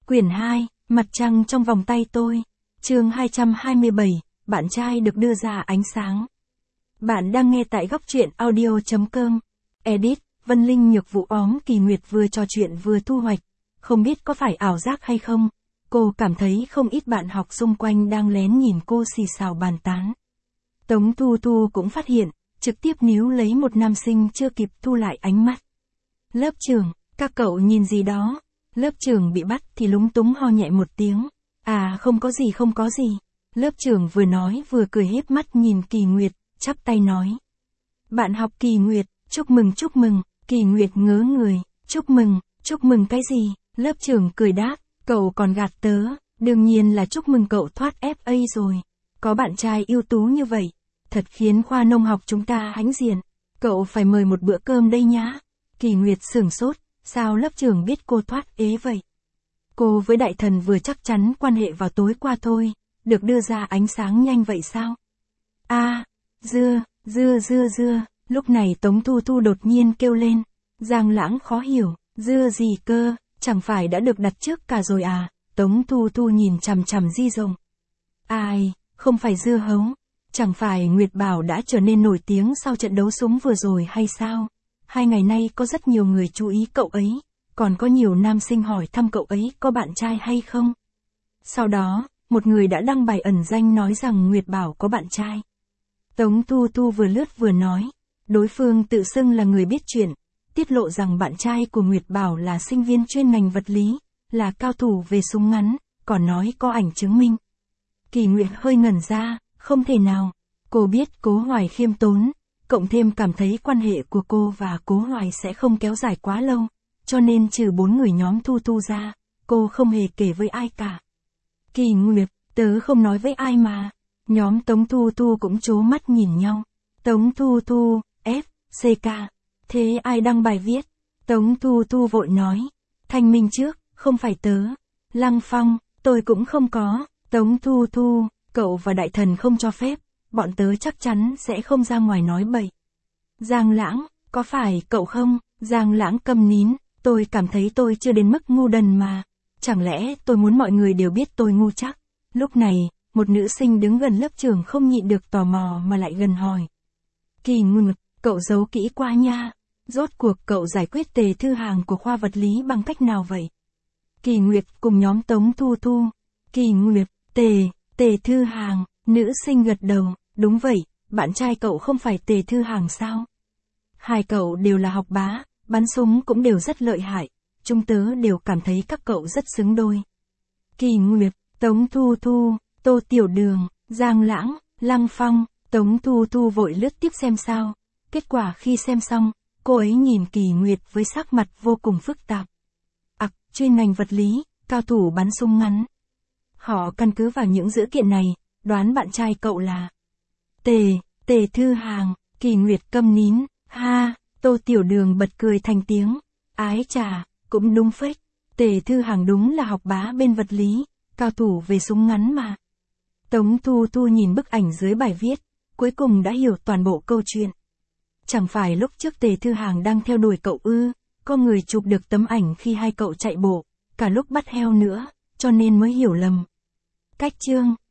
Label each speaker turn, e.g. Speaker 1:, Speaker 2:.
Speaker 1: Quyển 2, Mặt trăng trong vòng tay tôi. Chương 227, bạn trai được đưa ra ánh sáng. Bạn đang nghe tại góc truyện audio.com. Edit, Vân Linh Nhược Vũ óm Kỳ Nguyệt vừa trò chuyện vừa thu hoạch. Không biết có phải ảo giác hay không, cô cảm thấy không ít bạn học xung quanh đang lén nhìn cô xì xào bàn tán. Tống Thu Thu cũng phát hiện, trực tiếp níu lấy một nam sinh chưa kịp thu lại ánh mắt. Lớp trưởng, các cậu nhìn gì đó? Lớp trưởng bị bắt thì lúng túng ho nhẹ một tiếng. À không có gì. Lớp trưởng vừa nói vừa cười híp mắt nhìn Kỳ Nguyệt, chắp tay nói. Bạn học Kỳ Nguyệt, chúc mừng, Kỳ Nguyệt ngớ người, chúc mừng cái gì? Lớp trưởng cười đáp, cậu còn gạt tớ, đương nhiên là chúc mừng cậu thoát FA rồi. Có bạn trai ưu tú như vậy, thật khiến khoa nông học chúng ta hãnh diện. Cậu phải mời một bữa cơm đây nhá. Kỳ Nguyệt sửng sốt, sao lớp trưởng biết cô thoát ế vậy? Cô với đại thần vừa chắc chắn quan hệ vào tối qua thôi, được đưa ra ánh sáng nhanh vậy sao? À, dưa, lúc này Tống Thu Thu đột nhiên kêu lên. Giang Lãng khó hiểu, dưa gì cơ, chẳng phải đã được đặt trước cả rồi à? Tống Thu Thu nhìn chằm chằm Di Rồng. Ai, không phải dưa hấu, chẳng phải Nguyệt Bảo đã trở nên nổi tiếng sau trận đấu súng vừa rồi hay sao? 2 ngày nay có rất nhiều người chú ý cậu ấy, còn có nhiều nam sinh hỏi thăm cậu ấy có bạn trai hay không. Sau đó, một người đã đăng bài ẩn danh nói rằng Nguyệt Bảo có bạn trai. Tống Thu Thu vừa lướt vừa nói, đối phương tự xưng là người biết chuyện, tiết lộ rằng bạn trai của Nguyệt Bảo là sinh viên chuyên ngành vật lý, là cao thủ về súng ngắn, còn nói có ảnh chứng minh. Kỳ Nguyệt hơi ngẩn ra, không thể nào, cô biết Cố Hoài khiêm tốn, cộng thêm cảm thấy quan hệ của cô và Cố Hoài sẽ không kéo dài quá lâu, cho nên trừ 4 người nhóm Thu Thu ra, cô không hề kể với ai cả. Kỳ Nguyệt, tớ không nói với ai mà. Nhóm Tống Thu Thu cũng trố mắt nhìn nhau. Tống Thu Thu, F, CK. Thế ai đăng bài viết? Tống Thu Thu vội nói. Thanh minh trước, không phải tớ. Lăng Phong, tôi cũng không có. Tống Thu Thu, cậu và đại thần không cho phép, bọn tớ chắc chắn sẽ không ra ngoài nói bậy. Giang Lãng, có phải cậu không? Giang Lãng câm nín, tôi cảm thấy tôi chưa đến mức ngu đần mà. Chẳng lẽ tôi muốn mọi người đều biết tôi ngu chắc? Lúc này, một nữ sinh đứng gần lớp trưởng không nhịn được tò mò mà lại gần hỏi. Kỳ Nguyệt, cậu giấu kỹ quá nha. Rốt cuộc cậu giải quyết Tề Thư Hàng của khoa vật lý bằng cách nào vậy? Kỳ Nguyệt cùng nhóm Tống Thu Thu. Kỳ Nguyệt, Tề Thư Hàng, nữ sinh gật đầu, đúng vậy, bạn trai cậu không phải Tề Thư Hàng sao? Hai cậu đều là học bá, bắn súng cũng đều rất lợi hại, chúng tớ đều cảm thấy các cậu rất xứng đôi. Kỳ Nguyệt, Tống Thu Thu, Tô Tiểu Đường, Giang Lãng, Lăng Phong, Tống Thu Thu vội lướt tiếp xem sao. Kết quả khi xem xong, cô ấy nhìn Kỳ Nguyệt với sắc mặt vô cùng phức tạp. Chuyên ngành vật lý, cao thủ bắn súng ngắn. Họ căn cứ vào những dữ kiện này, đoán bạn trai cậu là Tề Thư Hàng. Kỳ Nguyệt câm nín, ha, Tô Tiểu Đường bật cười thành tiếng. Ái chà, cũng đúng phết, Tề Thư Hàng đúng là học bá bên vật lý, cao thủ về súng ngắn mà. Tống Thu Thu nhìn bức ảnh dưới bài viết, cuối cùng đã hiểu toàn bộ câu chuyện. Chẳng phải lúc trước Tề Thư Hàng đang theo đuổi cậu ư, có người chụp được tấm ảnh khi hai cậu chạy bộ, cả lúc bắt heo nữa, cho nên mới hiểu lầm. Cách chương